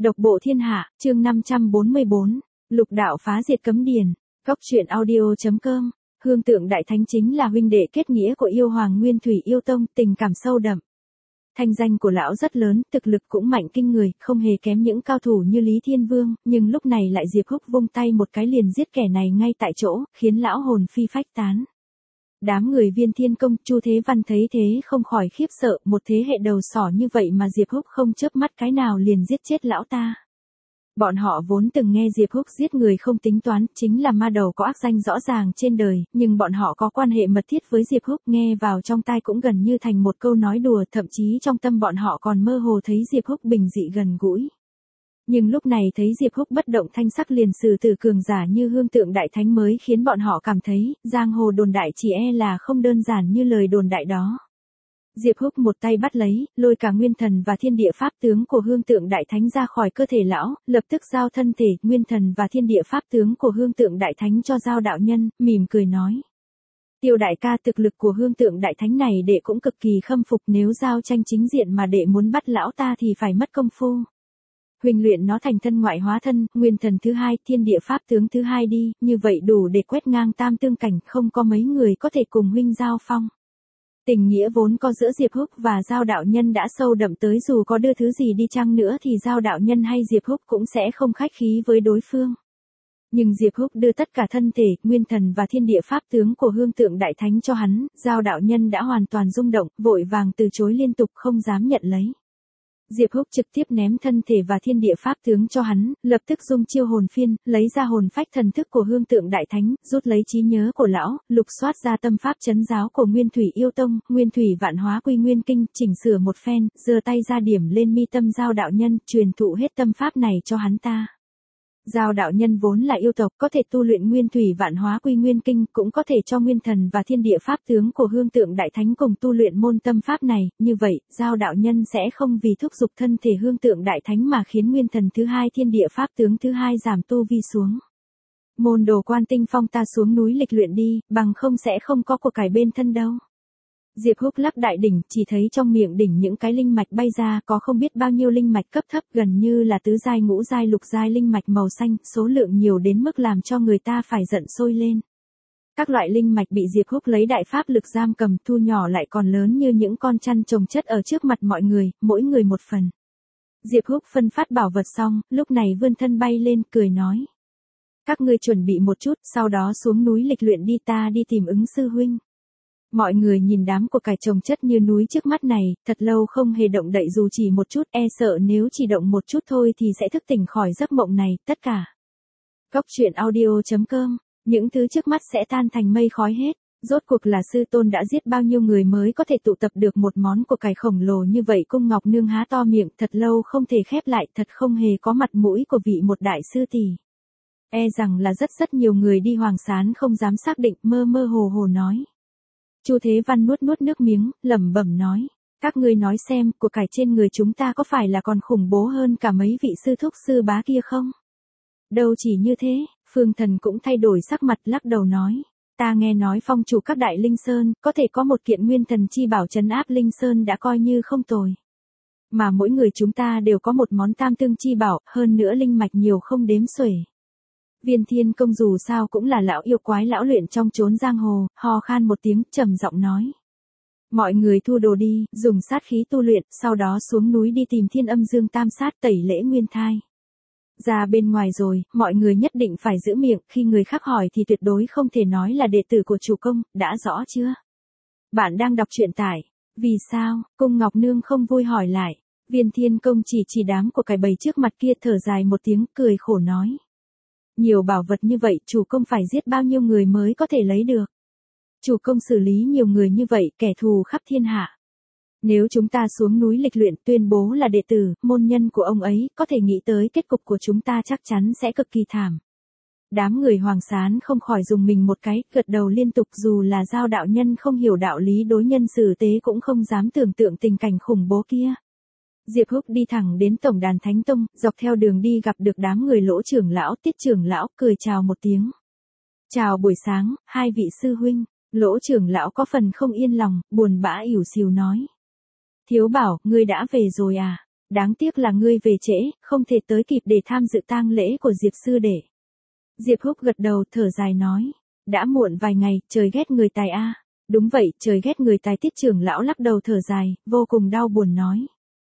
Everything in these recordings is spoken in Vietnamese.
Độc bộ thiên hạ, chương 544, lục đạo phá diệt cấm điền. Góc truyện audio.com. Hương Tượng Đại Thánh chính là huynh đệ kết nghĩa của yêu hoàng Nguyên Thủy Yêu Tông, tình cảm sâu đậm. Thanh danh của lão rất lớn, thực lực cũng mạnh kinh người, không hề kém những cao thủ như Lý Thiên Vương, nhưng lúc này lại Diệp Húc vung tay một cái liền giết kẻ này ngay tại chỗ, khiến lão hồn phi phách tán. Đám người Viên Thiên Công, Chu Thế Văn thấy thế không khỏi khiếp sợ, một thế hệ đầu sỏ như vậy mà Diệp Húc không chớp mắt cái nào liền giết chết lão ta. Bọn họ vốn từng nghe Diệp Húc giết người không tính toán, chính là ma đầu có ác danh rõ ràng trên đời, nhưng bọn họ có quan hệ mật thiết với Diệp Húc, nghe vào trong tai cũng gần như thành một câu nói đùa, thậm chí trong tâm bọn họ còn mơ hồ thấy Diệp Húc bình dị gần gũi. Nhưng lúc này thấy Diệp Húc bất động thanh sắc liền xử tử cường giả như Hương Tượng Đại Thánh mới khiến bọn họ cảm thấy, giang hồ đồn đại chỉ e là không đơn giản như lời đồn đại đó. Diệp Húc một tay bắt lấy, lôi cả nguyên thần và thiên địa pháp tướng của Hương Tượng Đại Thánh ra khỏi cơ thể lão, lập tức giao thân thể, nguyên thần và thiên địa pháp tướng của Hương Tượng Đại Thánh cho Giao đạo nhân, mỉm cười nói. Tiêu đại ca, thực lực của Hương Tượng Đại Thánh này đệ cũng cực kỳ khâm phục, nếu giao tranh chính diện mà đệ muốn bắt lão ta thì phải mất công phu. Huỳnh luyện nó thành thân ngoại hóa thân, nguyên thần thứ hai, thiên địa pháp tướng thứ hai đi, như vậy đủ để quét ngang tam tương cảnh, không có mấy người có thể cùng huynh giao phong. Tình nghĩa vốn có giữa Diệp Húc và Giao đạo nhân đã sâu đậm tới dù có đưa thứ gì đi chăng nữa thì Giao đạo nhân hay Diệp Húc cũng sẽ không khách khí với đối phương. Nhưng Diệp Húc đưa tất cả thân thể, nguyên thần và thiên địa pháp tướng của Hương Tượng Đại Thánh cho hắn, Giao đạo nhân đã hoàn toàn rung động, vội vàng từ chối liên tục không dám nhận lấy. Diệp Húc trực tiếp ném thân thể và thiên địa pháp tướng cho hắn, lập tức dung chiêu hồn phiên, lấy ra hồn phách thần thức của Hương Tượng Đại Thánh, rút lấy trí nhớ của lão, lục soát ra tâm pháp trấn giáo của Nguyên Thủy Yêu Tông, Nguyên Thủy Vạn Hóa Quy Nguyên Kinh, chỉnh sửa một phen, giơ tay ra điểm lên mi tâm Giao đạo nhân, truyền thụ hết tâm pháp này cho hắn ta. Giao đạo nhân vốn là yêu tộc, có thể tu luyện Nguyên Thủy Vạn Hóa Quy Nguyên Kinh, cũng có thể cho nguyên thần và thiên địa pháp tướng của Hương Tượng Đại Thánh cùng tu luyện môn tâm pháp này, như vậy, Giao đạo nhân sẽ không vì thúc giục thân thể Hương Tượng Đại Thánh mà khiến nguyên thần thứ hai thiên địa pháp tướng thứ hai giảm tu vi xuống. Môn đồ Quan Tinh Phong ta xuống núi lịch luyện đi, bằng không sẽ không có của cải bên thân đâu. Diệp Húc lắp đại đỉnh, chỉ thấy trong miệng đỉnh những cái linh mạch bay ra, có không biết bao nhiêu linh mạch cấp thấp, gần như là tứ giai ngũ giai lục giai linh mạch màu xanh, số lượng nhiều đến mức làm cho người ta phải giận sôi lên. Các loại linh mạch bị Diệp Húc lấy đại pháp lực giam cầm, thu nhỏ lại còn lớn như những con chăn chồng chất ở trước mặt mọi người, mỗi người một phần. Diệp Húc phân phát bảo vật xong, lúc này vươn thân bay lên, cười nói. Các ngươi chuẩn bị một chút, sau đó xuống núi lịch luyện đi, ta đi tìm Ứng sư huynh. Mọi người nhìn đám của cải chồng chất như núi trước mắt này, thật lâu không hề động đậy dù chỉ một chút, e sợ nếu chỉ động một chút thôi thì sẽ thức tỉnh khỏi giấc mộng này, tất cả. Góc truyện audio.com, những thứ trước mắt sẽ tan thành mây khói hết, rốt cuộc là sư tôn đã giết bao nhiêu người mới có thể tụ tập được một món của cải khổng lồ như vậy. Cung Ngọc Nương há to miệng, thật lâu không thể khép lại, thật không hề có mặt mũi của vị một đại sư tỷ. E rằng là rất nhiều người đi Hoàng Sán không dám xác định, mơ mơ hồ hồ nói. Chu Thế Văn nuốt nước miếng, lẩm bẩm nói, các ngươi nói xem, của cải trên người chúng ta có phải là còn khủng bố hơn cả mấy vị sư thúc sư bá kia không? Đâu chỉ như thế, Phương Thần cũng thay đổi sắc mặt lắc đầu nói, ta nghe nói phong chủ các đại linh sơn, có thể có một kiện nguyên thần chi bảo trấn áp linh sơn đã coi như không tồi. Mà mỗi người chúng ta đều có một món tam tương chi bảo, hơn nữa linh mạch nhiều không đếm xuể. Viên Thiên Công dù sao cũng là lão yêu quái lão luyện trong chốn giang hồ, ho khan một tiếng, trầm giọng nói. Mọi người thu đồ đi, dùng sát khí tu luyện, sau đó xuống núi đi tìm Thiên Âm Dương Tam Sát tẩy lễ nguyên thai. Ra bên ngoài rồi, mọi người nhất định phải giữ miệng, khi người khác hỏi thì tuyệt đối không thể nói là đệ tử của chủ công, đã rõ chưa? Bạn đang đọc truyện tải. Vì sao? Cung Ngọc Nương không vui hỏi lại. Viên Thiên Công chỉ đám của cải bầy trước mặt kia thở dài một tiếng, cười khổ nói. Nhiều bảo vật như vậy, chủ công phải giết bao nhiêu người mới có thể lấy được. Chủ công xử lý nhiều người như vậy, kẻ thù khắp thiên hạ. Nếu chúng ta xuống núi lịch luyện tuyên bố là đệ tử, môn nhân của ông ấy, có thể nghĩ tới kết cục của chúng ta chắc chắn sẽ cực kỳ thảm. Đám người Hoàng Sán không khỏi dùng mình một cái, gật đầu liên tục, dù là Giao đạo nhân không hiểu đạo lý đối nhân xử tế cũng không dám tưởng tượng tình cảnh khủng bố kia. Diệp Húc đi thẳng đến tổng đàn Thánh Tông, dọc theo đường đi gặp được đám người Lỗ trưởng lão, Tiết trưởng lão, cười chào một tiếng. Chào buổi sáng, hai vị sư huynh. Lỗ trưởng lão có phần không yên lòng, buồn bã ỉu xìu nói. Thiếu Bảo, ngươi đã về rồi à? Đáng tiếc là ngươi về trễ, không thể tới kịp để tham dự tang lễ của Diệp sư đệ. Diệp Húc gật đầu thở dài nói. Đã muộn vài ngày, trời ghét người tài a. Đúng vậy, trời ghét người tài. Tiết trưởng lão lắc đầu thở dài, vô cùng đau buồn nói.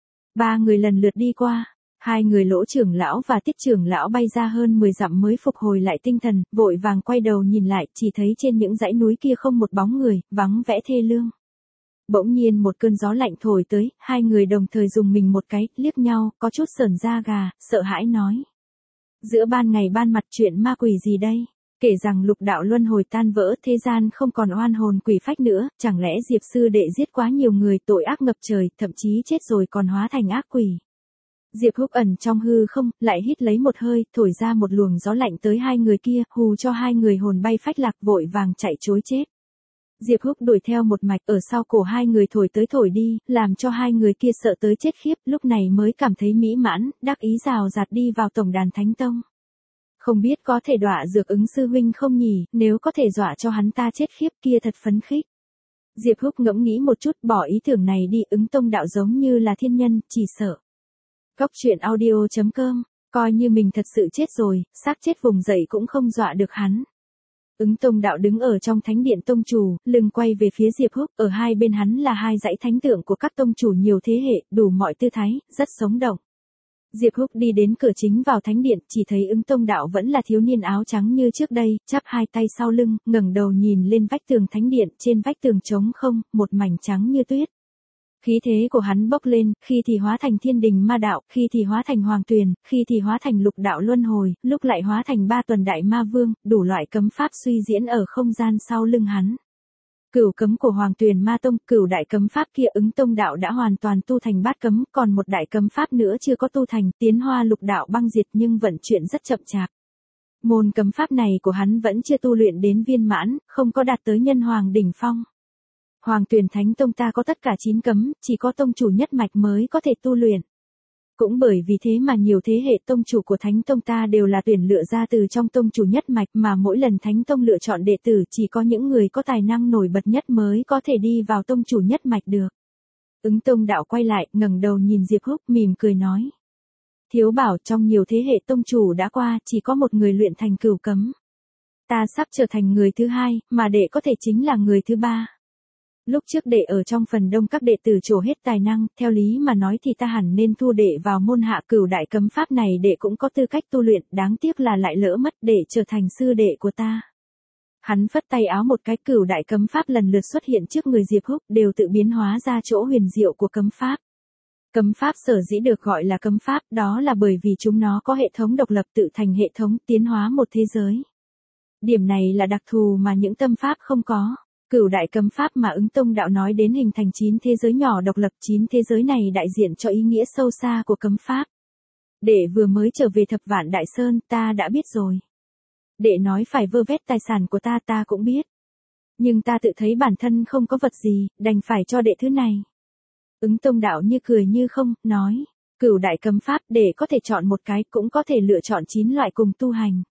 3 người lần lượt đi qua. 2 người Lỗ trưởng lão và Tiết trưởng lão bay ra hơn 10 dặm mới phục hồi lại tinh thần, vội vàng quay đầu nhìn lại, chỉ thấy trên những dãy núi kia không một bóng người, vắng vẻ thê lương. Bỗng nhiên một cơn gió lạnh thổi tới, 2 người đồng thời dùng mình một cái, liếc nhau, có chút sởn da gà, sợ hãi nói. Giữa ban ngày ban mặt chuyện ma quỷ gì đây? Kể rằng lục đạo luân hồi tan vỡ, thế gian không còn oan hồn quỷ phách nữa, chẳng lẽ Diệp sư đệ giết quá nhiều người, tội ác ngập trời, thậm chí chết rồi còn hóa thành ác quỷ. Diệp Húc ẩn trong hư không, lại hít lấy một hơi, thổi ra một luồng gió lạnh tới 2 người kia, hù cho 2 người hồn bay phách lạc vội vàng chạy trối chết. Diệp Húc đuổi theo một mạch ở sau cổ 2 người thổi tới thổi đi, làm cho 2 người kia sợ tới chết khiếp, lúc này mới cảm thấy mỹ mãn, đắc ý rào rạt đi vào tổng đàn Thánh Tông. Không biết có thể đọa dược Ứng sư huynh không nhỉ, nếu có thể dọa cho hắn ta chết khiếp kia thật phấn khích. Diệp Húc ngẫm nghĩ một chút, bỏ ý tưởng này đi, Ứng tông đạo giống như là thiên nhân, chỉ sợ. Góc truyện audio.com, coi như mình thật sự chết rồi, xác chết vùng dậy cũng không dọa được hắn. Ứng tông đạo đứng ở trong thánh điện tông chủ, lưng quay về phía Diệp Húc, ở hai bên hắn là 2 dãy thánh tượng của các tông chủ nhiều thế hệ, đủ mọi tư thái, rất sống động. Diệp Húc đi đến cửa chính vào thánh điện, chỉ thấy Ứng tông đạo vẫn là thiếu niên áo trắng như trước đây, chắp 2 tay sau lưng, ngẩng đầu nhìn lên vách tường thánh điện, trên vách tường trống không, một mảnh trắng như tuyết. Khí thế của hắn bốc lên, khi thì hóa thành thiên đình ma đạo, khi thì hóa thành hoàng tuyền, khi thì hóa thành lục đạo luân hồi, lúc lại hóa thành 3 tuần đại ma vương, đủ loại cấm pháp suy diễn ở không gian sau lưng hắn. Cửu cấm của Hoàng Tuyền Ma Tông, cửu đại cấm pháp kia Ứng tông đạo đã hoàn toàn tu thành bát cấm, còn một đại cấm pháp nữa chưa có tu thành, tiến hoa lục đạo băng diệt nhưng vận chuyển rất chậm chạp. Môn cấm pháp này của hắn vẫn chưa tu luyện đến viên mãn, không có đạt tới nhân hoàng đỉnh phong. Hoàng Tuyền Thánh Tông ta có tất cả 9 cấm, chỉ có tông chủ nhất mạch mới có thể tu luyện. Cũng bởi vì thế mà nhiều thế hệ tông chủ của Thánh Tông ta đều là tuyển lựa ra từ trong tông chủ nhất mạch, mà mỗi lần Thánh Tông lựa chọn đệ tử chỉ có những người có tài năng nổi bật nhất mới có thể đi vào tông chủ nhất mạch được. Ứng tông đạo quay lại, ngẩng đầu nhìn Diệp Húc mỉm cười nói. Thiếu bảo trong nhiều thế hệ tông chủ đã qua, chỉ có một người luyện thành cửu cấm. Ta sắp trở thành người thứ 2, mà đệ có thể chính là người thứ 3. Lúc trước đệ ở trong phần đông các đệ tử trổ hết tài năng, theo lý mà nói thì ta hẳn nên thu đệ vào môn hạ cửu đại cấm pháp này, đệ cũng có tư cách tu luyện, đáng tiếc là lại lỡ mất, đệ trở thành sư đệ của ta. Hắn phất tay áo một cái, cửu đại cấm pháp lần lượt xuất hiện trước người Diệp Húc, đều tự biến hóa ra chỗ huyền diệu của cấm pháp. Cấm pháp sở dĩ được gọi là cấm pháp, đó là bởi vì chúng nó có hệ thống độc lập tự thành hệ thống tiến hóa một thế giới. Điểm này là đặc thù mà những tâm pháp không có. Cửu đại cấm pháp mà Ứng tông đạo nói đến hình thành 9 thế giới nhỏ độc lập, 9 thế giới này đại diện cho ý nghĩa sâu xa của cấm pháp. Đệ vừa mới trở về Thập Vạn Đại Sơn, ta đã biết rồi. Đệ nói phải vơ vét tài sản của ta cũng biết. Nhưng ta tự thấy bản thân không có vật gì, đành phải cho đệ thứ này. Ứng tông đạo như cười như không, nói, cửu đại cấm pháp đệ có thể chọn một cái, cũng có thể lựa chọn 9 loại cùng tu hành.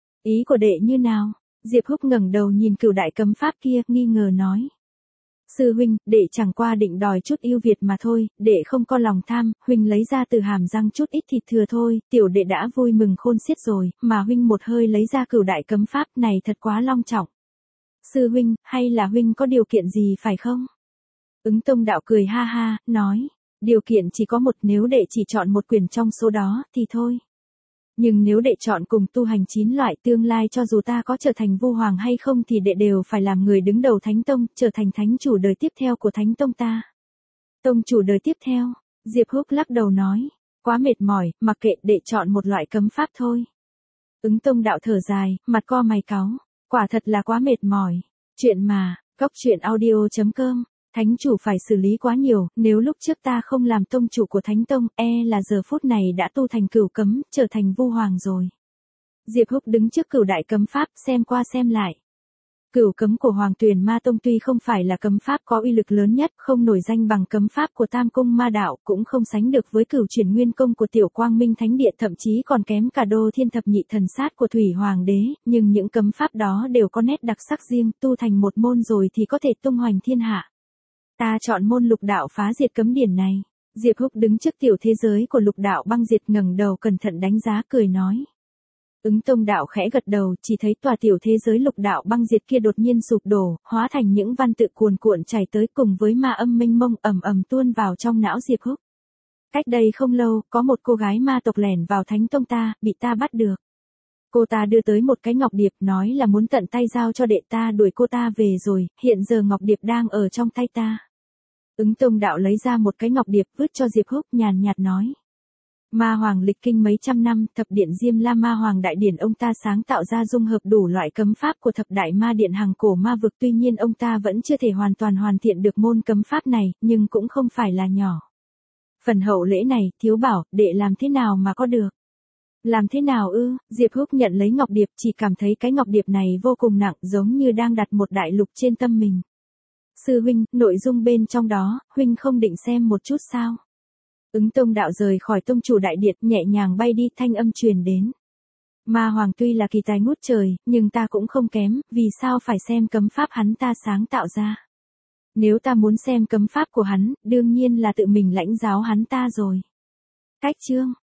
Ý của đệ như nào? Diệp Húc ngẩng đầu nhìn cửu đại cấm pháp kia, nghi ngờ nói. Sư huynh, đệ chẳng qua định đòi chút ưu việt mà thôi, đệ không có lòng tham, huynh lấy ra từ hàm răng chút ít thịt thừa thôi, tiểu đệ đã vui mừng khôn xiết rồi, mà huynh một hơi lấy ra cửu đại cấm pháp này thật quá long trọng. Sư huynh, hay là huynh có điều kiện gì phải không? Ứng tông đạo cười ha ha, nói, điều kiện chỉ có một, nếu đệ chỉ chọn một quyển trong số đó, thì thôi. Nhưng nếu đệ chọn cùng tu hành 9 loại, tương lai cho dù ta có trở thành vu hoàng hay không thì đệ đều phải làm người đứng đầu Thánh Tông, trở thành thánh chủ đời tiếp theo của Thánh Tông ta. Tông chủ đời tiếp theo, Diệp Húc lắc đầu nói, quá mệt mỏi, mặc kệ, đệ chọn một loại cấm pháp thôi. Ứng tông đạo thở dài, mặt co mày cáu, quả thật là quá mệt mỏi. Chuyện mà, góc truyện audio.com. Thánh chủ phải xử lý quá nhiều, nếu lúc trước ta không làm tông chủ của Thánh Tông, là giờ phút này đã tu thành cửu cấm, trở thành vu hoàng rồi. Diệp Húc đứng trước cửu đại cấm pháp, xem qua xem lại. Cửu cấm của Hoàng Tuyền Ma Tông tuy không phải là cấm pháp có uy lực lớn nhất, không nổi danh bằng cấm pháp của Tam Cung Ma Đạo, cũng không sánh được với Cửu Chuyển Nguyên Công của Tiểu Quang Minh Thánh Địa, thậm chí còn kém cả Đô Thiên Thập Nhị Thần Sát của Thủy Hoàng Đế, nhưng những cấm pháp đó đều có nét đặc sắc riêng, tu thành một môn rồi thì có thể tung hoành thiên hạ. Ta chọn môn lục đạo phá diệt cấm điển này. Diệp Húc đứng trước tiểu thế giới của Lục Đạo Băng Diệt, ngẩng đầu cẩn thận đánh giá, cười nói. Ứng Tông Đạo khẽ gật đầu, chỉ thấy tòa tiểu thế giới Lục Đạo Băng Diệt kia đột nhiên sụp đổ, hóa thành những văn tự cuồn cuộn chảy tới, cùng với ma âm mênh mông ầm ầm tuôn vào trong não Diệp Húc. Cách đây không lâu, có một cô gái ma tộc lẻn vào Thánh Tông ta, bị ta bắt được. Cô ta đưa tới một cái ngọc điệp, nói là muốn tận tay giao cho đệ ta, đuổi cô ta về rồi, hiện giờ ngọc điệp đang ở trong tay ta. Ứng Tông Đạo lấy ra một cái ngọc điệp vứt cho Diệp Húc, nhàn nhạt nói. Ma Hoàng lịch kinh mấy trăm năm, thập điện Diêm La Ma Hoàng đại điển ông ta sáng tạo ra dung hợp đủ loại cấm pháp của thập đại ma điện hàng cổ ma vực, tuy nhiên ông ta vẫn chưa thể hoàn toàn hoàn thiện được môn cấm pháp này, nhưng cũng không phải là nhỏ. Phần hậu lễ này, thiếu bảo, đệ làm thế nào mà có được? Làm thế nào ư? Diệp Húc nhận lấy ngọc điệp, chỉ cảm thấy cái ngọc điệp này vô cùng nặng, giống như đang đặt một đại lục trên tâm mình. Sư huynh, nội dung bên trong đó, huynh không định xem một chút sao? Ứng Tông Đạo rời khỏi tông chủ đại điện, nhẹ nhàng bay đi, thanh âm truyền đến. Ma Hoàng tuy là kỳ tài ngút trời, nhưng ta cũng không kém, vì sao phải xem cấm pháp hắn ta sáng tạo ra? Nếu ta muốn xem cấm pháp của hắn, đương nhiên là tự mình lãnh giáo hắn ta rồi. Cách chương